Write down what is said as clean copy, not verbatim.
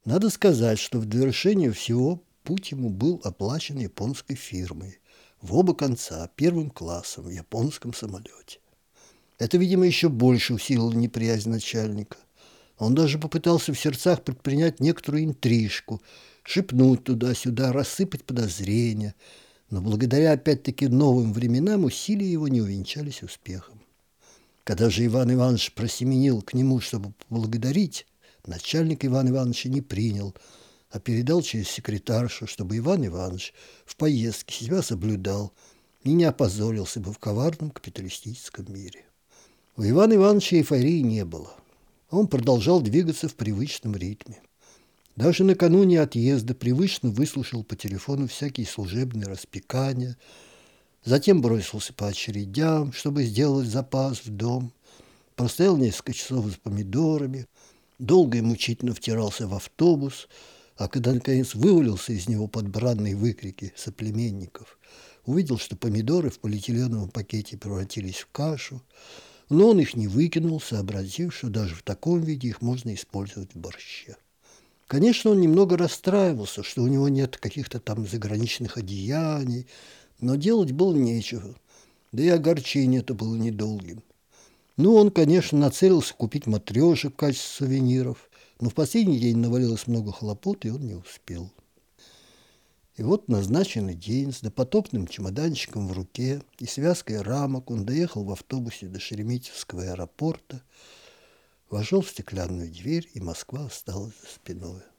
Надо сказать, что в довершение всего путь ему был оплачен японской фирмой в оба конца, первым классом в японском самолете. Это, видимо, еще больше усилило неприязнь начальника. Он даже попытался в сердцах предпринять некоторую интрижку, шепнуть туда-сюда, рассыпать подозрения, но благодаря опять-таки новым временам усилия его не увенчались успехом. Когда же Иван Иванович просеменил к нему, чтобы поблагодарить, начальник Ивана Ивановича не принял, а передал через секретаршу, чтобы Иван Иванович в поездке себя соблюдал и не опозорился бы в коварном капиталистическом мире. У Ивана Ивановича эйфории не было. Он продолжал двигаться в привычном ритме. Даже накануне отъезда привычно выслушал по телефону всякие служебные распекания, затем бросился по очередям, чтобы сделать запас в дом, простоял несколько часов за помидорами, долго и мучительно втирался в автобус, а когда, наконец, вывалился из него под бранные выкрики соплеменников, увидел, что помидоры в полиэтиленовом пакете превратились в кашу, но он их не выкинул, сообразив, что даже в таком виде их можно использовать в борще. Конечно, он немного расстраивался, что у него нет каких-то там заграничных одеяний, но делать было нечего, да и огорчение это было недолгим. Ну, он, конечно, нацелился купить матрешек в качестве сувениров, но в последний день навалилось много хлопот, и он не успел. И вот в назначенный день с допотопным чемоданчиком в руке и связкой рамок он доехал в автобусе до Шереметьевского аэропорта, вошел в стеклянную дверь, и Москва осталась за спиной.